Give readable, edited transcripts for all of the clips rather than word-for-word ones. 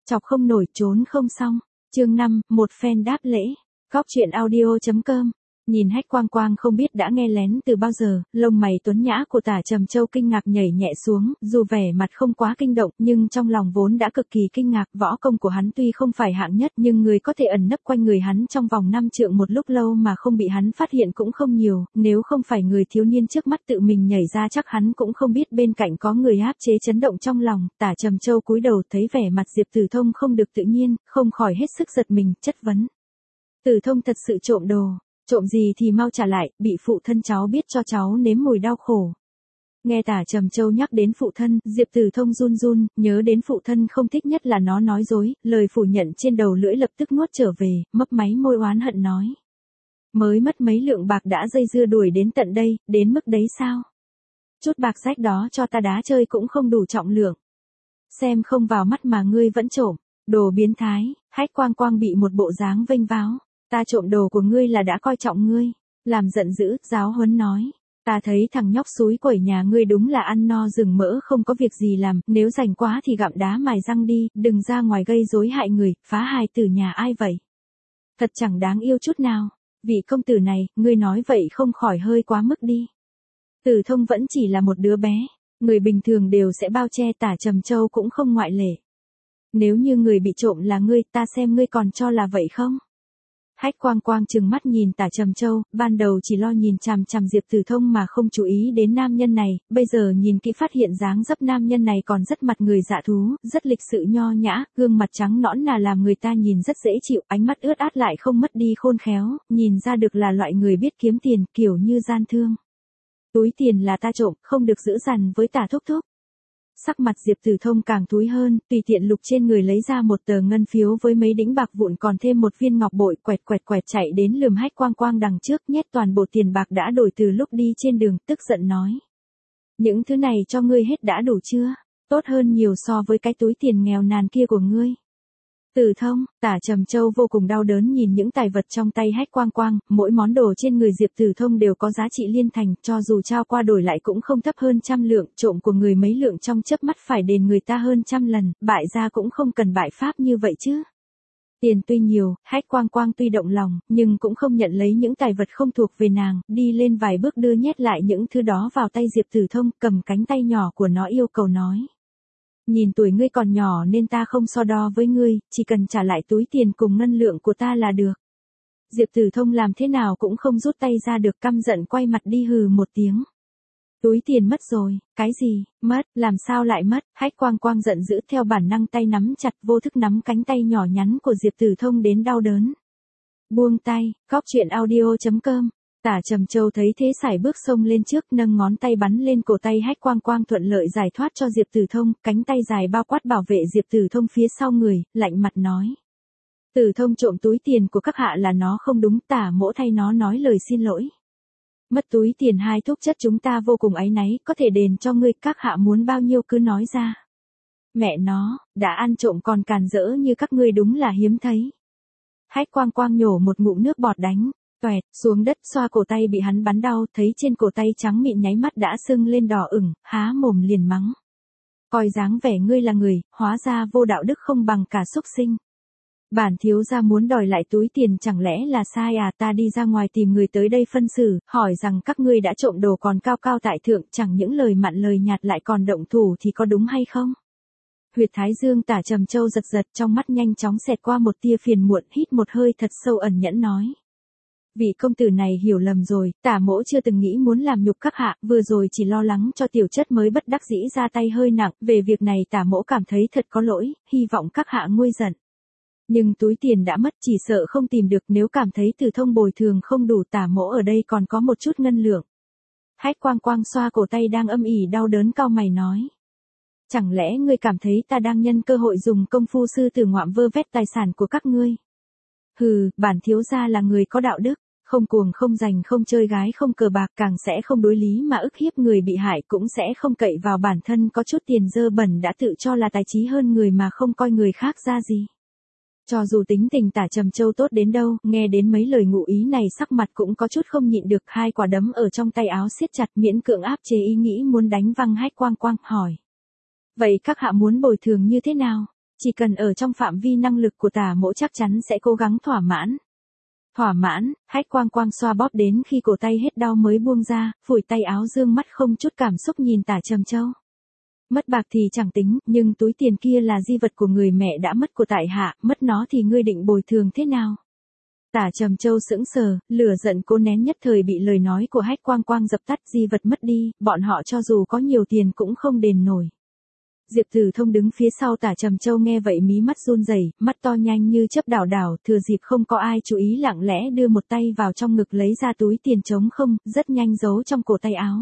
Chọc không nổi trốn không xong. Chương 5, một phen đáp lễ. Góc truyện audio.com. Nhìn Hách Quang Quang không biết đã nghe lén từ bao giờ, lông mày tuấn nhã của Tả Trầm Châu kinh ngạc nhảy nhẹ xuống, dù vẻ mặt không quá kinh động, nhưng trong lòng vốn đã cực kỳ kinh ngạc. Võ công của hắn tuy không phải hạng nhất, nhưng người có thể ẩn nấp quanh người hắn trong vòng 5 trượng một lúc lâu mà không bị hắn phát hiện cũng không nhiều, nếu không phải người thiếu niên trước mắt tự mình nhảy ra chắc hắn cũng không biết bên cạnh có người áp chế chấn động trong lòng. Tả Trầm Châu cúi đầu thấy vẻ mặt Diệp Tử Thông không được tự nhiên, không khỏi hết sức giật mình, chất vấn. Tử Thông thật sự trộm đồ. Trộm gì thì mau trả lại, bị phụ thân cháu biết cho cháu nếm mùi đau khổ. Nghe Tả Trầm Châu nhắc đến phụ thân, Diệp Tử Thông run run, nhớ đến phụ thân không thích nhất là nó nói dối, lời phủ nhận trên đầu lưỡi lập tức nuốt trở về, mấp máy môi oán hận nói. Mới mất mấy lượng bạc đã dây dưa đuổi đến tận đây, đến mức đấy sao? Chút bạc rách đó cho ta đá chơi cũng không đủ trọng lượng. Xem không vào mắt mà ngươi vẫn trộm, đồ biến thái. Hách Quang Quang bị một bộ dáng vênh váo. Ta trộm đồ của ngươi là đã coi trọng ngươi, làm giận dữ, giáo huấn nói. Ta thấy thằng nhóc xúi quẩy nhà ngươi đúng là ăn no rừng mỡ không có việc gì làm, nếu rảnh quá thì gặm đá mài răng đi, đừng ra ngoài gây rối hại người, phá hài tử nhà ai vậy. Thật chẳng đáng yêu chút nào, vị công tử này, ngươi nói vậy không khỏi hơi quá mức đi. Tử Thông vẫn chỉ là một đứa bé, người bình thường đều sẽ bao che, Tả Trầm Châu cũng không ngoại lệ. Nếu như người bị trộm là ngươi, ta xem ngươi còn cho là vậy không? Hách Quang Quang trừng mắt nhìn Tả Trầm Châu, ban đầu chỉ lo nhìn chằm chằm Diệp Tử Thông mà không chú ý đến nam nhân này, bây giờ nhìn kỹ phát hiện dáng dấp nam nhân này còn rất mặt người dạ thú, rất lịch sự nho nhã, gương mặt trắng nõn là làm người ta nhìn rất dễ chịu, ánh mắt ướt át lại không mất đi khôn khéo, nhìn ra được là loại người biết kiếm tiền, kiểu như gian thương. Túi tiền là ta trộm, không được giữ dằn với Tả thúc thúc. Sắc mặt Diệp Tử Thông càng thúi hơn, tùy tiện lục trên người lấy ra một tờ ngân phiếu với mấy đĩnh bạc vụn còn thêm một viên ngọc bội, quẹt chạy đến lườm Hách Quang Quang đằng trước, nhét toàn bộ tiền bạc đã đổi từ lúc đi trên đường, tức giận nói. Những thứ này cho ngươi hết đã đủ chưa? Tốt hơn nhiều so với cái túi tiền nghèo nàn kia của ngươi. Tử Thông, Tả Trầm Châu vô cùng đau đớn nhìn những tài vật trong tay Hách Quang Quang, mỗi món đồ trên người Diệp Tử Thông đều có giá trị liên thành, cho dù trao qua đổi lại cũng không thấp hơn 100 lượng, trộm của người mấy lượng trong chớp mắt phải đền người ta hơn 100 lần, bại gia cũng không cần bại pháp như vậy chứ. Tiền tuy nhiều, Hách Quang Quang tuy động lòng, nhưng cũng không nhận lấy những tài vật không thuộc về nàng, đi lên vài bước đưa nhét lại những thứ đó vào tay Diệp Tử Thông, cầm cánh tay nhỏ của nó yêu cầu nói. Nhìn tuổi ngươi còn nhỏ nên ta không so đo với ngươi, chỉ cần trả lại túi tiền cùng ngân lượng của ta là được. Diệp Tử Thông làm thế nào cũng không rút tay ra được, căm giận quay mặt đi hừ một tiếng. Túi tiền mất rồi, cái gì, mất, làm sao lại mất, Hách Quang Quang giận dữ theo bản năng tay nắm chặt vô thức nắm cánh tay nhỏ nhắn của Diệp Tử Thông đến đau đớn. Buông tay, góc truyện audio.com. Tả Trầm Châu thấy thế sải bước xông lên trước, nâng ngón tay bắn lên cổ tay Hách Quang Quang thuận lợi giải thoát cho Diệp Tử Thông, cánh tay dài bao quát bảo vệ Diệp Tử Thông phía sau người, lạnh mặt nói. Tử Thông trộm túi tiền của các hạ là nó không đúng, Tả mỗ thay nó nói lời xin lỗi. Mất túi tiền hai thuốc chất chúng ta vô cùng áy náy, có thể đền cho ngươi, các hạ muốn bao nhiêu cứ nói ra. Mẹ nó, đã ăn trộm còn càn rỡ như các ngươi đúng là hiếm thấy. Hách Quang Quang nhổ một ngụm nước bọt đánh. Toẹt, xuống đất xoa cổ tay bị hắn bắn đau, thấy trên cổ tay trắng mịn nháy mắt đã sưng lên đỏ ửng, há mồm liền mắng. Coi dáng vẻ ngươi là người, hóa ra vô đạo đức không bằng cả súc sinh. Bản thiếu gia muốn đòi lại túi tiền chẳng lẽ là sai à, ta đi ra ngoài tìm người tới đây phân xử, hỏi rằng các ngươi đã trộm đồ còn cao cao tại thượng, chẳng những lời mặn lời nhạt lại còn động thủ thì có đúng hay không? Huyệt thái dương Tả Trầm Châu giật giật, trong mắt nhanh chóng xẹt qua một tia phiền muộn, hít một hơi thật sâu ẩn nhẫn nói. Vị công tử này hiểu lầm rồi, Tả mỗ chưa từng nghĩ muốn làm nhục các hạ, vừa rồi chỉ lo lắng cho tiểu chất mới bất đắc dĩ ra tay hơi nặng, về việc này Tả mỗ cảm thấy thật có lỗi, hy vọng các hạ nguôi giận. Nhưng túi tiền đã mất, chỉ sợ không tìm được, nếu cảm thấy Tử Thông bồi thường không đủ, Tả mỗ ở đây còn có một chút ngân lượng. Hách Quang Quang xoa cổ tay đang âm ỉ đau đớn cau mày nói. Chẳng lẽ ngươi cảm thấy ta đang nhân cơ hội dùng công phu sư tử ngoạm vơ vét tài sản của các ngươi? Hừ, bản thiếu gia là người có đạo đức, không cuồng không giành không chơi gái không cờ bạc, càng sẽ không đối lý mà ức hiếp người bị hại, cũng sẽ không cậy vào bản thân có chút tiền dơ bẩn đã tự cho là tài trí hơn người mà không coi người khác ra gì. Cho dù tính tình Tả Trầm Châu tốt đến đâu, nghe đến mấy lời ngụ ý này sắc mặt cũng có chút không nhịn được, hai quả đấm ở trong tay áo siết chặt, miễn cưỡng áp chế ý nghĩ muốn đánh văng Hách Quang Quang, hỏi. Vậy các hạ muốn bồi thường như thế nào? Chỉ cần ở trong phạm vi năng lực của Tả Mỗ chắc chắn sẽ cố gắng thỏa mãn. Thỏa mãn, Hách Quang Quang xoa bóp đến khi cổ tay hết đau mới buông ra, phủi tay áo dương mắt không chút cảm xúc nhìn Tả Trầm Châu. Mất bạc thì chẳng tính, nhưng túi tiền kia là di vật của người mẹ đã mất của tại hạ, mất nó thì ngươi định bồi thường thế nào? Tả Trầm Châu sững sờ, lửa giận cố nén nhất thời bị lời nói của Hách Quang Quang dập tắt, di vật mất đi, bọn họ cho dù có nhiều tiền cũng không đền nổi. Diệp Tử Thông đứng phía sau Tả Trầm Châu nghe vậy mí mắt run rẩy, mắt to nhanh như chớp đảo đảo, thừa dịp không có ai chú ý lặng lẽ đưa một tay vào trong ngực lấy ra túi tiền trống không, rất nhanh giấu trong cổ tay áo.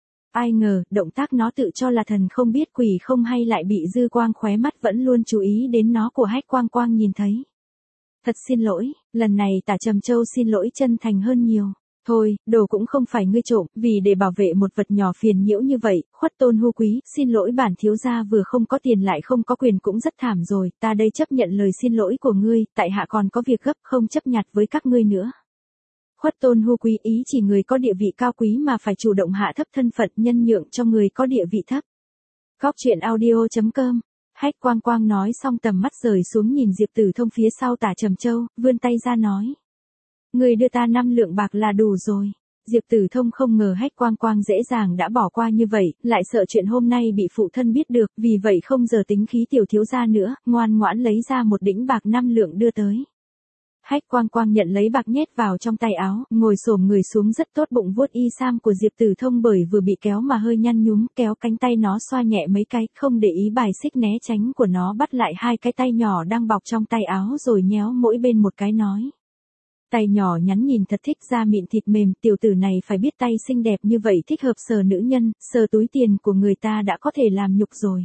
Ai ngờ, động tác nó tự cho là thần không biết quỷ không hay lại bị dư quang khóe mắt vẫn luôn chú ý đến nó của Hách Quang Quang nhìn thấy. Thật xin lỗi, lần này Tả Trầm Châu xin lỗi chân thành hơn nhiều. Thôi, đồ cũng không phải ngươi trộm, vì để bảo vệ một vật nhỏ phiền nhiễu như vậy, khuất tôn hưu quý, xin lỗi bản thiếu gia vừa không có tiền lại không có quyền cũng rất thảm rồi, ta đây chấp nhận lời xin lỗi của ngươi, tại hạ còn có việc gấp không chấp nhặt với các ngươi nữa. Khuất tôn hưu quý ý chỉ người có địa vị cao quý mà phải chủ động hạ thấp thân phận nhân nhượng cho người có địa vị thấp. Góc truyện audio.com. Hách Quang Quang nói xong tầm mắt rời xuống nhìn Diệp Tử Thông phía sau Tả Trầm Châu, vươn tay ra nói. Người đưa ta 5 lượng bạc là đủ rồi. Diệp Tử Thông không ngờ Hách Quang Quang dễ dàng đã bỏ qua như vậy, lại sợ chuyện hôm nay bị phụ thân biết được, vì vậy không giờ tính khí tiểu thiếu gia nữa, ngoan ngoãn lấy ra một đĩnh bạc 5 lượng đưa tới. Hách Quang Quang nhận lấy bạc nhét vào trong tay áo, ngồi xổm người xuống rất tốt bụng vuốt y sam của Diệp Tử Thông bởi vừa bị kéo mà hơi nhăn nhúm, kéo cánh tay nó xoa nhẹ mấy cái, không để ý bài xích né tránh của nó, bắt lại hai cái tay nhỏ đang bọc trong tay áo rồi nhéo mỗi bên một cái nói. Tay nhỏ nhắn nhìn thật thích, da mịn thịt mềm, tiểu tử này phải biết tay xinh đẹp như vậy thích hợp sờ nữ nhân, sờ túi tiền của người ta đã có thể làm nhục rồi.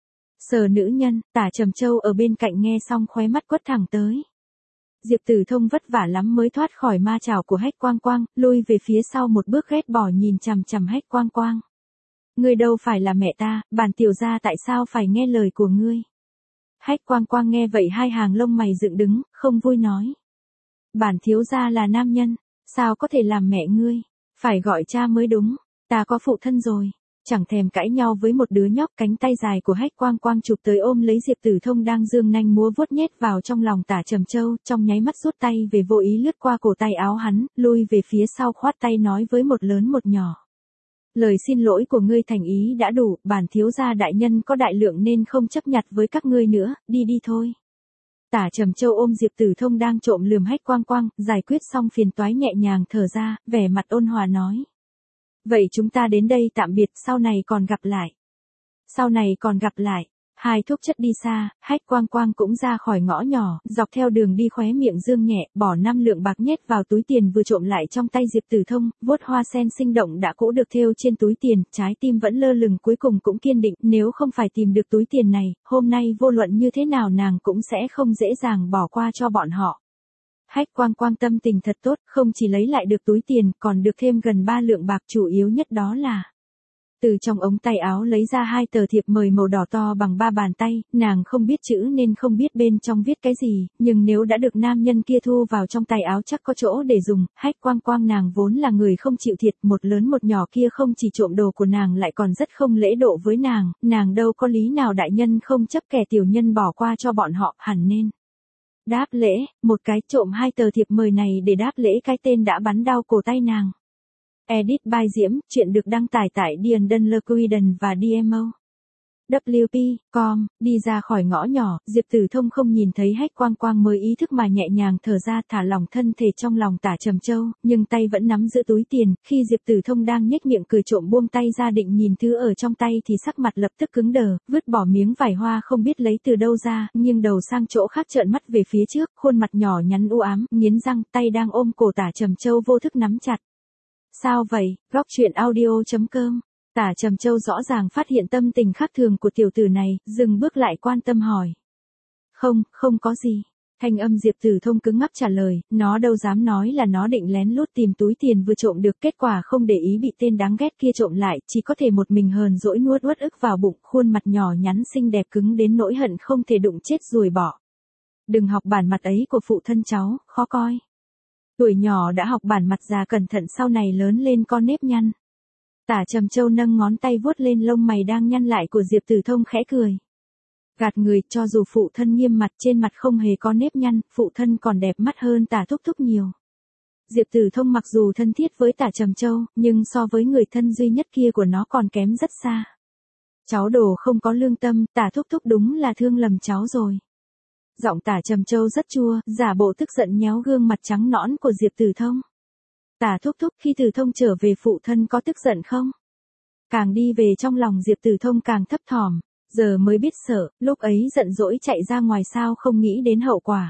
Sờ nữ nhân, Tả Trầm Châu ở bên cạnh nghe xong khóe mắt quất thẳng tới. Diệp Tử Thông vất vả lắm mới thoát khỏi ma chảo của Hách Quang Quang, lui về phía sau một bước ghét bỏ nhìn chằm chằm Hách Quang Quang. Ngươi đâu phải là mẹ ta, bản tiểu gia tại sao phải nghe lời của ngươi? Hách Quang Quang nghe vậy hai hàng lông mày dựng đứng, không vui nói. Bản thiếu gia là nam nhân, sao có thể làm mẹ ngươi? Phải gọi cha mới đúng, ta có phụ thân rồi. Chẳng thèm cãi nhau với một đứa nhóc, cánh tay dài của Hách Quang Quang chụp tới ôm lấy Diệp Tử Thông đang dương nanh múa vuốt nhét vào trong lòng Tả Trầm Châu, trong nháy mắt rút tay về vô ý lướt qua cổ tay áo hắn, lui về phía sau khoát tay nói với một lớn một nhỏ. Lời xin lỗi của ngươi thành ý đã đủ, bản thiếu gia đại nhân có đại lượng nên không chấp nhặt với các ngươi nữa, đi đi thôi. Tả Trầm Châu ôm Diệp Tử Thông đang trộm lườm Hách Quang Quang, giải quyết xong phiền toái nhẹ nhàng thở ra, vẻ mặt ôn hòa nói. Vậy chúng ta đến đây tạm biệt, sau này còn gặp lại. Sau này còn gặp lại. Hai thúc chất đi xa, Hách Quang Quang cũng ra khỏi ngõ nhỏ, dọc theo đường đi khóe miệng dương nhẹ, bỏ 5 lượng bạc nhét vào túi tiền vừa trộm lại trong tay Diệp Tử Thông, vuốt hoa sen sinh động đã cũ được thêu trên túi tiền, trái tim vẫn lơ lửng cuối cùng cũng kiên định, nếu không phải tìm được túi tiền này, hôm nay vô luận như thế nào nàng cũng sẽ không dễ dàng bỏ qua cho bọn họ. Hách Quang Quang tâm tình thật tốt, không chỉ lấy lại được túi tiền, còn được thêm gần 3 lượng bạc, chủ yếu nhất đó là từ trong ống tay áo lấy ra 2 tờ thiệp mời màu đỏ to bằng 3 bàn tay, nàng không biết chữ nên không biết bên trong viết cái gì, nhưng nếu đã được nam nhân kia thu vào trong tay áo chắc có chỗ để dùng. Hách Quang Quang nàng vốn là người không chịu thiệt, một lớn một nhỏ kia không chỉ trộm đồ của nàng lại còn rất không lễ độ với nàng đâu có lý nào đại nhân không chấp kẻ tiểu nhân bỏ qua cho bọn họ, hẳn nên đáp lễ, một cái trộm 2 tờ thiệp mời này để đáp lễ cái tên đã bắn đau cổ tay nàng. Edit by Diễm, chuyện được đăng tải tại Dian Lequiden và DMO. WP.com, đi ra khỏi ngõ nhỏ, Diệp Tử Thông không nhìn thấy Hách Quang Quang mới ý thức mà nhẹ nhàng thở ra thả lỏng thân thể trong lòng Tả Trầm Châu, nhưng tay vẫn nắm giữ túi tiền, khi Diệp Tử Thông đang nhếch miệng cười trộm buông tay ra định nhìn thứ ở trong tay thì sắc mặt lập tức cứng đờ, vứt bỏ miếng vải hoa không biết lấy từ đâu ra, nhưng đầu sang chỗ khác trợn mắt về phía trước, khuôn mặt nhỏ nhắn u ám, nghiến răng, tay đang ôm cổ Tả Trầm Châu vô thức nắm chặt. Sao vậy? Góc truyện audio.com. Tả Trầm Châu rõ ràng phát hiện tâm tình khác thường của tiểu tử này, dừng bước lại quan tâm hỏi. Không có gì. Thanh âm Diệp Tử Thông cứng ngắc trả lời, nó đâu dám nói là nó định lén lút tìm túi tiền vừa trộm được, kết quả không để ý bị tên đáng ghét kia trộm lại, chỉ có thể một mình hờn dỗi nuốt uất ức vào bụng, khuôn mặt nhỏ nhắn xinh đẹp cứng đến nỗi hận không thể đụng chết ruồi bỏ. Đừng học bản mặt ấy của phụ thân cháu, khó coi. Tuổi nhỏ đã học bản mặt già cẩn thận sau này lớn lên con nếp nhăn. Tả Trầm Châu nâng ngón tay vuốt lên lông mày đang nhăn lại của Diệp Tử Thông khẽ cười. Gạt người, cho dù phụ thân nghiêm mặt trên mặt không hề có nếp nhăn, phụ thân còn đẹp mắt hơn Tả Thúc Thúc nhiều. Diệp Tử Thông mặc dù thân thiết với Tả Trầm Châu, nhưng so với người thân duy nhất kia của nó còn kém rất xa. Cháu đồ không có lương tâm, Tả Thúc Thúc đúng là thương lầm cháu rồi. Giọng Tả Trầm Châu rất chua, giả bộ tức giận nhéo gương mặt trắng nõn của Diệp Tử Thông. Tả Thúc Thúc, khi Tử Thông trở về phụ thân có tức giận không? Càng đi về trong lòng Diệp Tử Thông càng thấp thỏm, giờ mới biết sợ, lúc ấy giận dỗi chạy ra ngoài sao không nghĩ đến hậu quả.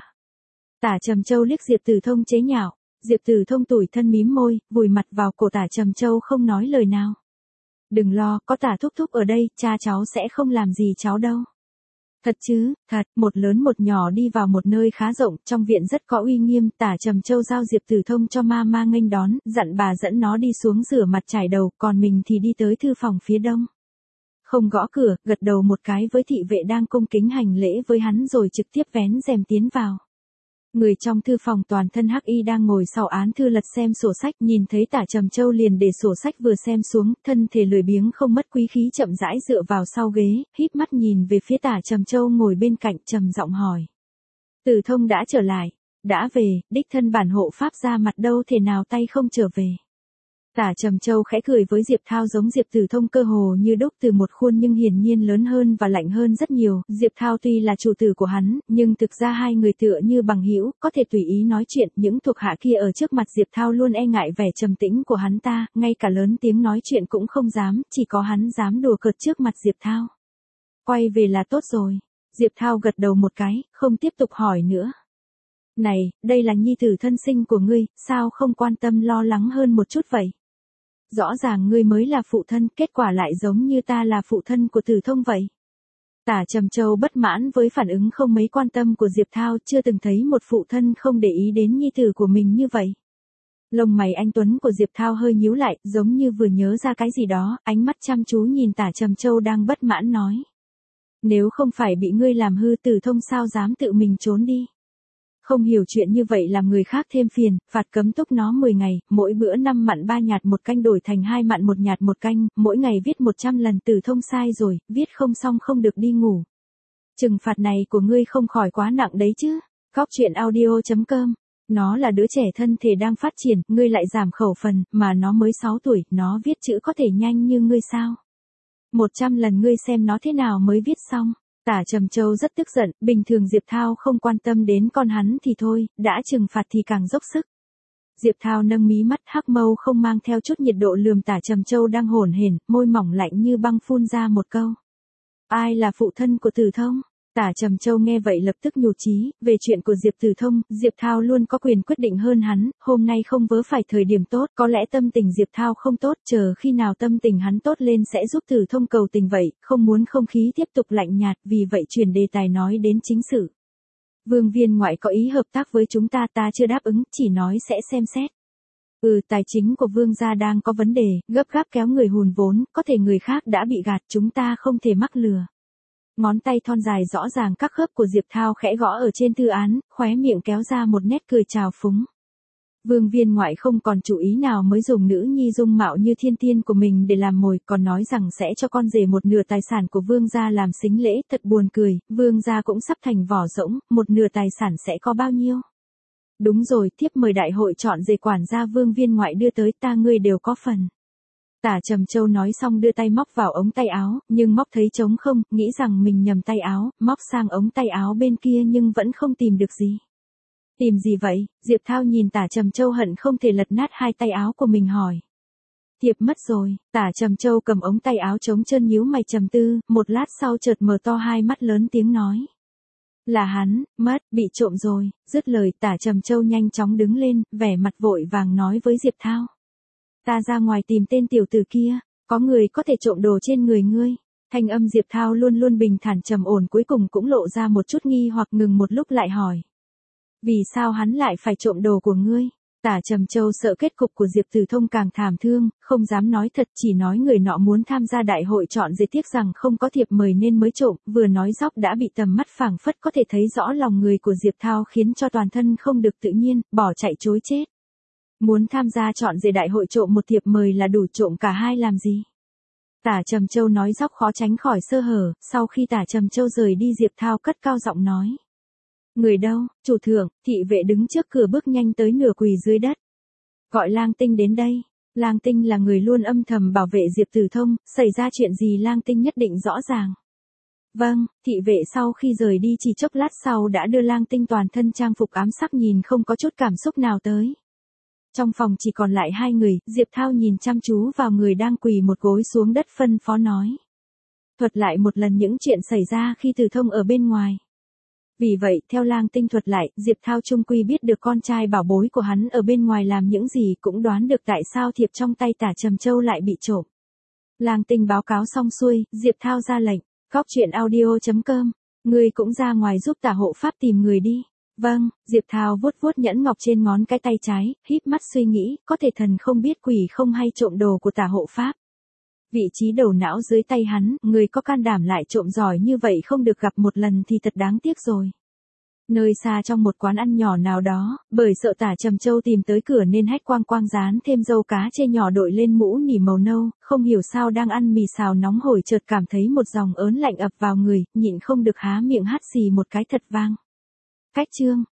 Tả Trầm Châu liếc Diệp Tử Thông chế nhạo, Diệp Tử Thông tủi thân mím môi, vùi mặt vào cổ Tả Trầm Châu không nói lời nào. Đừng lo, có Tả Thúc Thúc ở đây, cha cháu sẽ không làm gì cháu đâu. Thật chứ, thật, một lớn một nhỏ đi vào một nơi khá rộng, trong viện rất có uy nghiêm, Tả Trầm Châu giao Diệp Tử Thông cho ma nghênh đón, dặn bà dẫn nó đi xuống rửa mặt chải đầu, còn mình thì đi tới thư phòng phía đông. Không gõ cửa, gật đầu một cái với thị vệ đang cung kính hành lễ với hắn rồi trực tiếp vén rèm tiến vào. Người trong thư phòng toàn thân hắc y đang ngồi sau án thư lật xem sổ sách, nhìn thấy Tả Trầm Châu liền để sổ sách vừa xem xuống, thân thể lười biếng không mất quý khí chậm rãi dựa vào sau ghế, híp mắt nhìn về phía Tả Trầm Châu ngồi bên cạnh trầm giọng hỏi. Tử Thông đã trở lại, đã về, đích thân bản hộ pháp ra mặt đâu thể nào tay không trở về. Tả Trầm Châu khẽ cười với Diệp Thao giống Diệp Tử Thông cơ hồ như đúc từ một khuôn nhưng hiển nhiên lớn hơn và lạnh hơn rất nhiều, Diệp Thao tuy là chủ tử của hắn, nhưng thực ra hai người tựa như bằng hữu, có thể tùy ý nói chuyện, những thuộc hạ kia ở trước mặt Diệp Thao luôn e ngại vẻ trầm tĩnh của hắn ta, ngay cả lớn tiếng nói chuyện cũng không dám, chỉ có hắn dám đùa cợt trước mặt Diệp Thao. Quay về là tốt rồi. Diệp Thao gật đầu một cái, không tiếp tục hỏi nữa. Này, đây là nhi tử thân sinh của ngươi, sao không quan tâm lo lắng hơn một chút vậy? Rõ ràng ngươi mới là phụ thân, kết quả lại giống như ta là phụ thân của Tử Thông vậy. Tả Trầm Châu bất mãn với phản ứng không mấy quan tâm của Diệp Thao, chưa từng thấy một phụ thân không để ý đến nhi tử của mình như vậy. Lông mày anh tuấn của Diệp Thao hơi nhíu lại, giống như vừa nhớ ra cái gì đó, ánh mắt chăm chú nhìn Tả Trầm Châu đang bất mãn nói. Nếu không phải bị ngươi làm hư, Tử Thông sao dám tự mình trốn đi. Không hiểu chuyện như vậy làm người khác thêm phiền, phạt cấm túc nó 10 ngày, mỗi bữa 5 mặn 3 nhạt một canh đổi thành 2 mặn 1 nhạt một canh, mỗi ngày viết 100 lần. Tử Thông sai rồi, viết không xong không được đi ngủ. Trừng phạt này của ngươi không khỏi quá nặng đấy chứ. Góc truyện audio.com. Nó là đứa trẻ thân thể đang phát triển, ngươi lại giảm khẩu phần, mà nó mới 6 tuổi, nó viết chữ có thể nhanh như ngươi sao? 100 lần ngươi xem nó thế nào mới viết xong. Tả Trầm Châu rất tức giận, bình thường Diệp Thao không quan tâm đến con hắn thì thôi, đã trừng phạt thì càng dốc sức. Diệp Thao nâng mí mắt hắc mâu không mang theo chút nhiệt độ lườm Tả Trầm Châu đang hổn hển, môi mỏng lạnh như băng phun ra một câu. Ai là phụ thân của Tử Thông? Tả Trầm Châu nghe vậy lập tức nhụt chí, về chuyện của Diệp Tử Thông, Diệp Thao luôn có quyền quyết định hơn hắn, hôm nay không vớ phải thời điểm tốt, có lẽ tâm tình Diệp Thao không tốt, chờ khi nào tâm tình hắn tốt lên sẽ giúp Tử Thông cầu tình vậy, không muốn không khí tiếp tục lạnh nhạt, vì vậy chuyển đề tài nói đến chính sự. Vương viên ngoại có ý hợp tác với chúng ta, ta chưa đáp ứng, chỉ nói sẽ xem xét. Tài chính của Vương gia đang có vấn đề, gấp gáp kéo người hùn vốn, có thể người khác đã bị gạt, chúng ta không thể mắc lừa. Ngón tay thon dài rõ ràng các khớp của Diệp Thao khẽ gõ ở trên thư án, khóe miệng kéo ra một nét cười trào phúng. Vương viên ngoại không còn chủ ý nào mới dùng nữ nhi dung mạo như thiên tiên của mình để làm mồi, còn nói rằng sẽ cho con rể một nửa tài sản của Vương gia làm sính lễ, thật buồn cười, Vương gia cũng sắp thành vỏ rỗng, một nửa tài sản sẽ có bao nhiêu? Đúng rồi, thiếp mời đại hội chọn rể quản gia Vương viên ngoại đưa tới, ta ngươi đều có phần. Tả Trầm Châu nói xong đưa tay móc vào ống tay áo, nhưng móc thấy trống không, nghĩ rằng mình nhầm tay áo, móc sang ống tay áo bên kia nhưng vẫn không tìm được gì. Tìm gì vậy? Diệp Thao nhìn Tả Trầm Châu hận không thể lật nát hai tay áo của mình hỏi. Thiệp mất rồi. Tả Trầm Châu cầm ống tay áo trống chân nhíu mày trầm tư, một lát sau chợt mở to hai mắt lớn tiếng nói. Là hắn, mất, bị trộm rồi. Dứt lời Tả Trầm Châu nhanh chóng đứng lên, vẻ mặt vội vàng nói với Diệp Thao. Ta ra ngoài tìm tên tiểu tử kia, có người có thể trộm đồ trên người ngươi. Thanh âm Diệp Thao luôn luôn bình thản trầm ổn cuối cùng cũng lộ ra một chút nghi hoặc ngừng một lúc lại hỏi. Vì sao hắn lại phải trộm đồ của ngươi? Tả Trầm Châu sợ kết cục của Diệp Tử Thông càng thảm thương, không dám nói thật, chỉ nói người nọ muốn tham gia đại hội chọn rể tiếc rằng không có thiệp mời nên mới trộm, vừa nói dóc đã bị tầm mắt phảng phất có thể thấy rõ lòng người của Diệp Thao khiến cho toàn thân không được tự nhiên, bỏ chạy trối chết. Muốn tham gia chọn rể đại hội trộm một thiệp mời là đủ, trộm cả hai làm gì? Tả Trầm Châu nói dóc khó tránh khỏi sơ hở, sau khi Tả Trầm Châu rời đi Diệp Thao cất cao giọng nói. Người đâu, chủ thượng, thị vệ đứng trước cửa bước nhanh tới nửa quỳ dưới đất. Gọi Lang Tinh đến đây. Lang Tinh là người luôn âm thầm bảo vệ Diệp Tử Thông, xảy ra chuyện gì Lang Tinh nhất định rõ ràng. Vâng, thị vệ sau khi rời đi chỉ chốc lát sau đã đưa Lang Tinh toàn thân trang phục ám sắc nhìn không có chút cảm xúc nào tới. Trong phòng chỉ còn lại hai người, Diệp Thao nhìn chăm chú vào người đang quỳ một gối xuống đất phân phó nói. Thuật lại một lần những chuyện xảy ra khi Tử Thông ở bên ngoài. Vì vậy, theo Lang Tinh thuật lại, Diệp Thao trung quy biết được con trai bảo bối của hắn ở bên ngoài làm những gì, cũng đoán được tại sao thiệp trong tay Tả Trầm Châu lại bị trộm. Lang Tinh báo cáo xong xuôi, Diệp Thao ra lệnh. Góc truyện audio.com, ngươi cũng ra ngoài giúp Tả hộ pháp tìm người đi. Vâng, Diệp Thao vuốt vuốt nhẫn ngọc trên ngón cái tay trái, híp mắt suy nghĩ, có thể thần không biết quỷ không hay trộm đồ của Tả hộ pháp. Vị trí đầu não dưới tay hắn, người có can đảm lại trộm giỏi như vậy không được gặp một lần thì thật đáng tiếc rồi. Nơi xa trong một quán ăn nhỏ nào đó, bởi sợ Tả Trầm Châu tìm tới cửa nên Hách Quang Quang dán thêm dâu cá chê nhỏ đội lên mũ nỉ màu nâu, không hiểu sao đang ăn mì xào nóng hổi chợt cảm thấy một dòng ớn lạnh ập vào người, nhịn không được há miệng hắt xì một cái thật vang. Cách chương